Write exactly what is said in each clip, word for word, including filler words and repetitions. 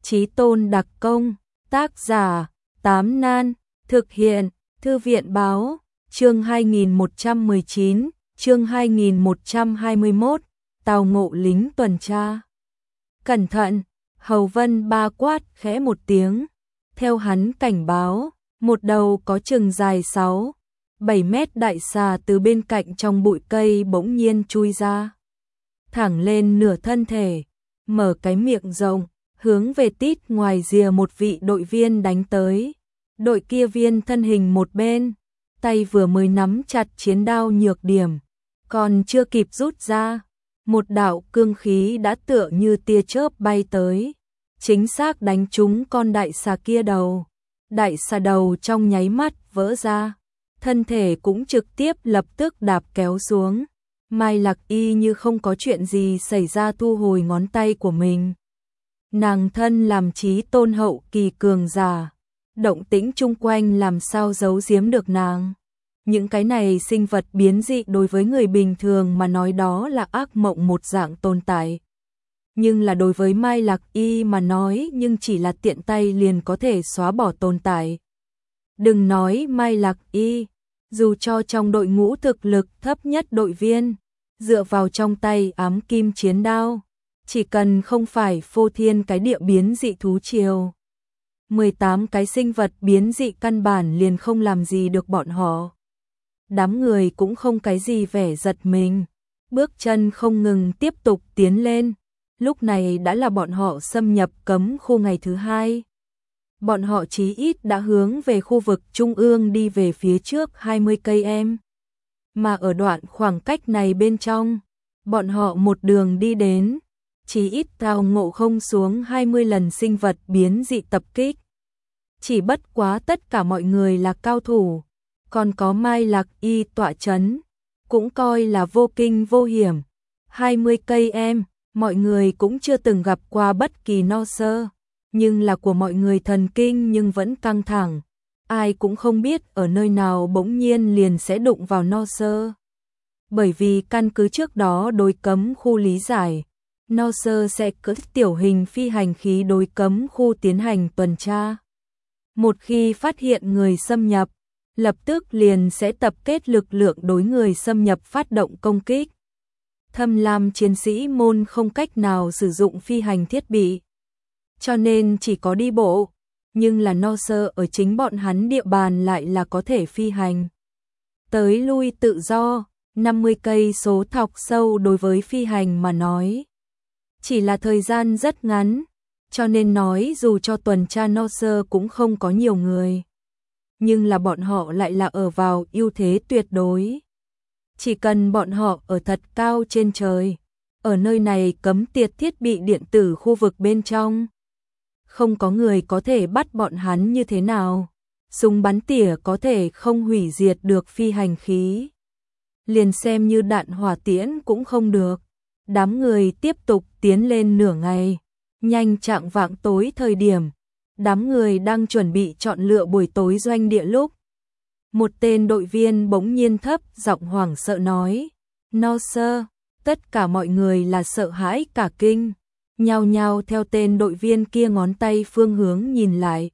Chí Tôn đặc công, tác giả, Tám Nan, thực hiện, Thư viện báo, chương hai nghìn một trăm mười chín, chương hai nghìn một trăm hai mươi mốt, tào ngộ lính tuần tra. Cẩn thận, Hầu Vân Ba quát khẽ một tiếng, theo hắn cảnh báo, một đầu có chừng dài sáu, bảy mét đại xà từ bên cạnh trong bụi cây bỗng nhiên chui ra. Thẳng lên nửa thân thể, mở cái miệng rộng, hướng về tít ngoài rìa một vị đội viên đánh tới. Đội kia viên thân hình một bên, tay vừa mới nắm chặt chiến đao nhược điểm, còn chưa kịp rút ra, một đạo cương khí đã tựa như tia chớp bay tới, chính xác đánh trúng con đại xà kia đầu. Đại xà đầu trong nháy mắt vỡ ra, thân thể cũng trực tiếp lập tức đạp kéo xuống. Mai Lạc Y như không có chuyện gì xảy ra thu hồi ngón tay của mình. Nàng thân làm Chí Tôn hậu kỳ cường giả, động tĩnh chung quanh làm sao giấu giếm được nàng. Những cái này sinh vật biến dị đối với người bình thường mà nói đó là ác mộng một dạng tồn tại. Nhưng là đối với Mai Lạc Y mà nói nhưng chỉ là tiện tay liền có thể xóa bỏ tồn tại. Đừng nói Mai Lạc Y, dù cho trong đội ngũ thực lực thấp nhất đội viên, dựa vào trong tay ám kim chiến đao, chỉ cần không phải phô thiên cái địa biến dị thú triều, mười tám cái sinh vật biến dị căn bản liền không làm gì được bọn họ. Đám người cũng không cái gì vẻ giật mình, bước chân không ngừng tiếp tục tiến lên. Lúc này đã là bọn họ xâm nhập cấm khu ngày thứ hai. Bọn họ chí ít đã hướng về khu vực trung ương đi về phía trước hai mươi cây em. Mà ở đoạn khoảng cách này bên trong, bọn họ một đường đi đến, chí ít tào ngộ không xuống hai mươi lần sinh vật biến dị tập kích. Chỉ bất quá tất cả mọi người là cao thủ, còn có Mai Lạc Y tọa chấn, cũng coi là vô kinh vô hiểm. hai mươi cây em, mọi người cũng chưa từng gặp qua bất kỳ no sơ, nhưng là của mọi người thần kinh nhưng vẫn căng thẳng. Ai cũng không biết ở nơi nào bỗng nhiên liền sẽ đụng vào no sơ. Bởi vì căn cứ trước đó đối cấm khu lý giải, no sơ sẽ cất tiểu hình phi hành khí đối cấm khu tiến hành tuần tra. Một khi phát hiện người xâm nhập, lập tức liền sẽ tập kết lực lượng đối người xâm nhập phát động công kích. Thâm lam chiến sĩ môn không cách nào sử dụng phi hành thiết bị, cho nên chỉ có đi bộ, nhưng là no sơ ở chính bọn hắn địa bàn lại là có thể phi hành. Tới lui tự do, năm mươi cây số thọc sâu đối với phi hành mà nói. Chỉ là thời gian rất ngắn, cho nên nói dù cho tuần tra no sơ cũng không có nhiều người. Nhưng là bọn họ lại là ở vào ưu thế tuyệt đối. Chỉ cần bọn họ ở thật cao trên trời, ở nơi này cấm tiệt thiết bị điện tử khu vực bên trong, không có người có thể bắt bọn hắn như thế nào. Súng bắn tỉa có thể không hủy diệt được phi hành khí, liền xem như đạn hỏa tiễn cũng không được. Đám người tiếp tục tiến lên nửa ngày, nhanh chạng vạng tối thời điểm, đám người đang chuẩn bị chọn lựa buổi tối doanh địa lúc, một tên đội viên bỗng nhiên thấp giọng hoảng sợ nói, no sir. Tất cả mọi người là sợ hãi cả kinh, nhao nhao theo tên đội viên kia ngón tay phương hướng nhìn lại.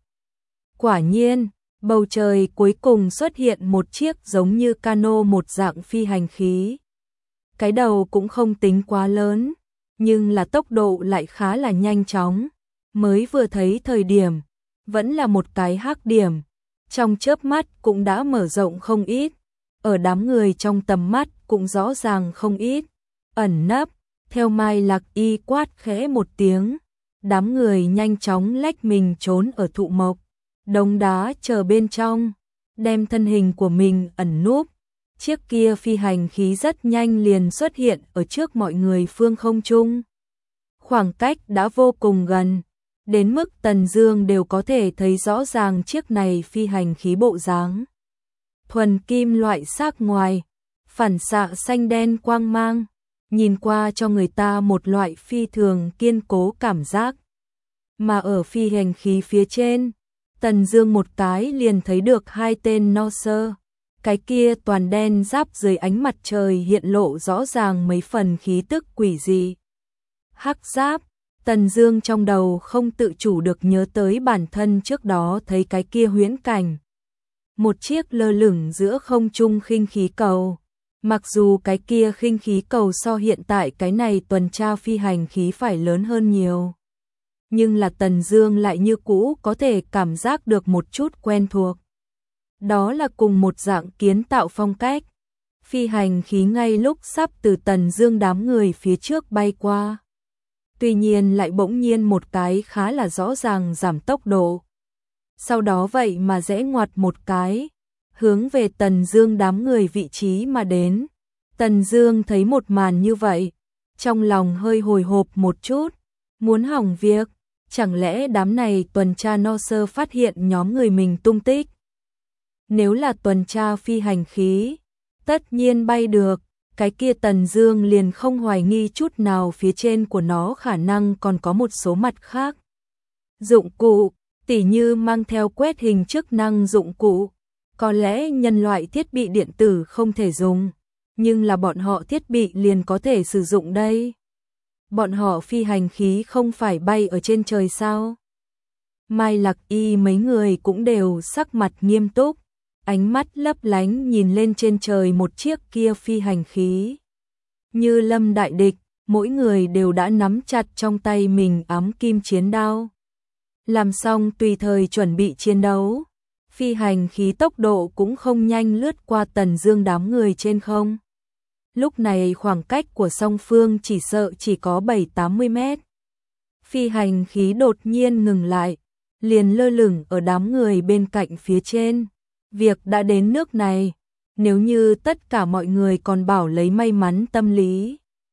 Quả nhiên, bầu trời cuối cùng xuất hiện một chiếc giống như cano một dạng phi hành khí. Cái đầu cũng không tính quá lớn, nhưng là tốc độ lại khá là nhanh chóng. Mới vừa thấy thời điểm, vẫn là một cái hắc điểm, trong chớp mắt cũng đã mở rộng không ít, ở đám người trong tầm mắt cũng rõ ràng không ít. Ẩn nấp, theo Mai Lạc Y quát khẽ một tiếng, đám người nhanh chóng lách mình trốn ở thụ mộc, đống đá chờ bên trong, đem thân hình của mình ẩn núp. Chiếc kia phi hành khí rất nhanh liền xuất hiện ở trước mọi người phương không trung. Khoảng cách đã vô cùng gần, đến mức Tần Dương đều có thể thấy rõ ràng chiếc này phi hành khí bộ dáng. Thuần kim loại sắc ngoài, phản xạ xanh đen quang mang, nhìn qua cho người ta một loại phi thường kiên cố cảm giác. Mà ở phi hành khí phía trên, Tần Dương một cái liền thấy được hai tên no sơ. Cái kia toàn đen giáp dưới ánh mặt trời hiện lộ rõ ràng mấy phần khí tức quỷ dị. Hắc giáp, Tần Dương trong đầu không tự chủ được nhớ tới bản thân trước đó thấy cái kia huyễn cảnh. Một chiếc lơ lửng giữa không trung khinh khí cầu. Mặc dù cái kia khinh khí cầu so hiện tại cái này tuần tra phi hành khí phải lớn hơn nhiều. Nhưng là Tần Dương lại như cũ có thể cảm giác được một chút quen thuộc. Đó là cùng một dạng kiến tạo phong cách. Phi hành khí ngay lúc sắp từ Tần Dương đám người phía trước bay qua. Tuy nhiên lại bỗng nhiên một cái khá là rõ ràng giảm tốc độ. Sau đó vậy mà rẽ ngoặt một cái, hướng về Tần Dương đám người vị trí mà đến. Tần Dương thấy một màn như vậy, trong lòng hơi hồi hộp một chút, muốn hỏng việc, chẳng lẽ đám này tuần tra no sơ phát hiện nhóm người mình tung tích. Nếu là tuần tra phi hành khí, tất nhiên bay được, cái kia Tần Dương liền không hoài nghi chút nào phía trên của nó khả năng còn có một số mặt khác. Dụng cụ, tỉ như mang theo quét hình chức năng dụng cụ, có lẽ nhân loại thiết bị điện tử không thể dùng, nhưng là bọn họ thiết bị liền có thể sử dụng đây. Bọn họ phi hành khí không phải bay ở trên trời sao? Mai Lạc Y mấy người cũng đều sắc mặt nghiêm túc, ánh mắt lấp lánh nhìn lên trên trời một chiếc kia phi hành khí. Như lâm đại địch, mỗi người đều đã nắm chặt trong tay mình ám kim chiến đao. Làm xong tùy thời chuẩn bị chiến đấu. Phi hành khí tốc độ cũng không nhanh lướt qua Tần Dương đám người trên không. Lúc này khoảng cách của song phương chỉ sợ chỉ có bảy tám mươi mét. Phi hành khí đột nhiên ngừng lại, liền lơ lửng ở đám người bên cạnh phía trên. Việc đã đến nước này, nếu như tất cả mọi người còn bảo lấy may mắn tâm lý,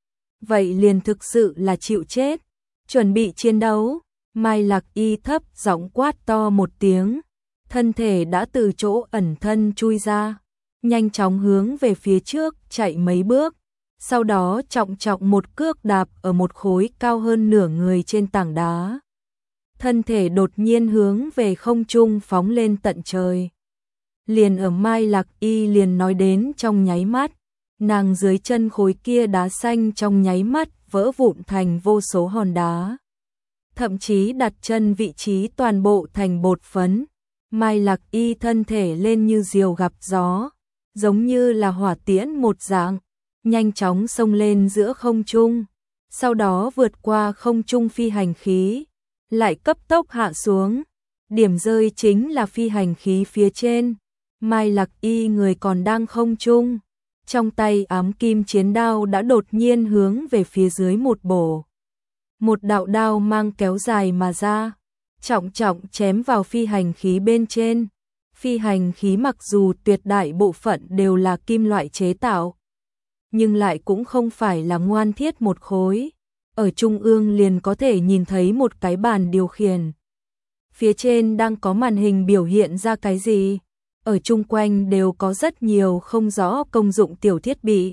vậy liền thực sự là chịu chết. Chuẩn bị chiến đấu, Mai Lạc Y thấp giọng quát to một tiếng, thân thể đã từ chỗ ẩn thân chui ra, nhanh chóng hướng về phía trước chạy mấy bước, sau đó trọng trọng một cước đạp ở một khối cao hơn nửa người trên tảng đá. Thân thể đột nhiên hướng về không trung phóng lên tận trời. Liền ở Mai Lạc Y liền nói đến trong nháy mắt, nàng dưới chân khối kia đá xanh trong nháy mắt vỡ vụn thành vô số hòn đá. Thậm chí đặt chân vị trí toàn bộ thành bột phấn. Mai Lạc Y thân thể lên như diều gặp gió, giống như là hỏa tiễn một dạng, nhanh chóng xông lên giữa không trung, sau đó vượt qua không trung phi hành khí, lại cấp tốc hạ xuống. Điểm rơi chính là phi hành khí phía trên. Mai Lạc Y người còn đang không trung, trong tay ám kim chiến đao đã đột nhiên hướng về phía dưới một bổ. Một đạo đao mang kéo dài mà ra, trọng trọng chém vào phi hành khí bên trên. Phi hành khí mặc dù tuyệt đại bộ phận đều là kim loại chế tạo, nhưng lại cũng không phải là ngoan thiết một khối. Ở trung ương liền có thể nhìn thấy một cái bàn điều khiển. Phía trên đang có màn hình biểu hiện ra cái gì? Ở chung quanh đều có rất nhiều không rõ công dụng tiểu thiết bị.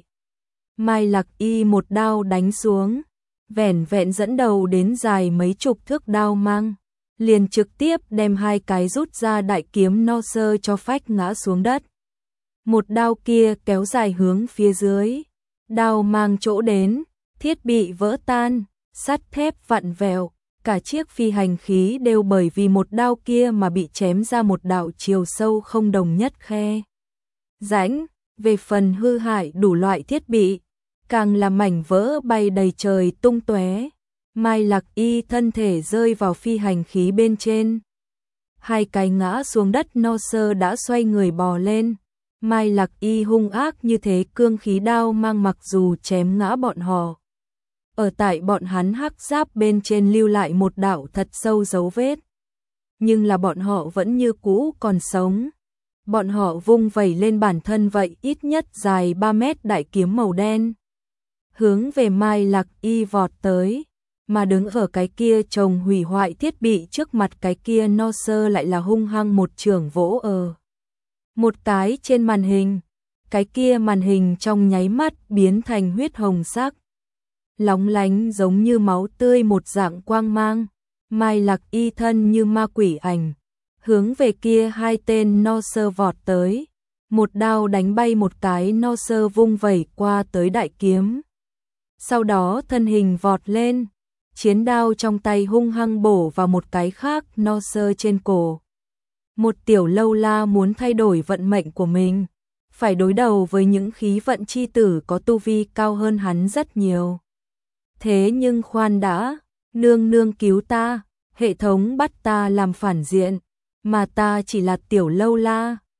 Mai Lạc Y một đao đánh xuống, vẻn vẹn dẫn đầu đến dài mấy chục thước đao mang, liền trực tiếp đem hai cái rút ra đại kiếm no sơ cho phách ngã xuống đất. Một đao kia kéo dài hướng phía dưới, đao mang chỗ đến, thiết bị vỡ tan, sắt thép vặn vẹo, cả chiếc phi hành khí đều bởi vì một đao kia mà bị chém ra một đạo chiều sâu không đồng nhất khe rãnh. Về phần hư hại đủ loại thiết bị, càng là mảnh vỡ bay đầy trời tung tóe. Mai Lạc Y thân thể rơi vào phi hành khí bên trên, hai cái ngã xuống đất no sơ đã xoay người bò lên. Mai Lạc Y hung ác như thế cương khí đao mang mặc dù chém ngã bọn họ, ở tại bọn hắn hắc giáp bên trên lưu lại một đạo thật sâu dấu vết, nhưng là bọn họ vẫn như cũ còn sống. Bọn họ vung vẩy lên bản thân vậy ít nhất dài ba mét đại kiếm màu đen, hướng về Mai Lạc Y vọt tới, mà đứng ở cái kia trồng hủy hoại thiết bị trước mặt cái kia no sơ lại là hung hăng một chưởng vỗ ở một cái trên màn hình. Cái kia màn hình trong nháy mắt biến thành huyết hồng sắc, lóng lánh giống như máu tươi một dạng quang mang. Mai Lạc Y thân như ma quỷ ảnh, hướng về kia hai tên no sơ vọt tới, một đao đánh bay một cái no sơ vung vẩy qua tới đại kiếm. Sau đó thân hình vọt lên, chiến đao trong tay hung hăng bổ vào một cái khác no sơ trên cổ. Một tiểu lâu la muốn thay đổi vận mệnh của mình, phải đối đầu với những khí vận chi tử có tu vi cao hơn hắn rất nhiều. Thế nhưng khoan đã, nương nương cứu ta, hệ thống bắt ta làm phản diện, mà ta chỉ là tiểu lâu la,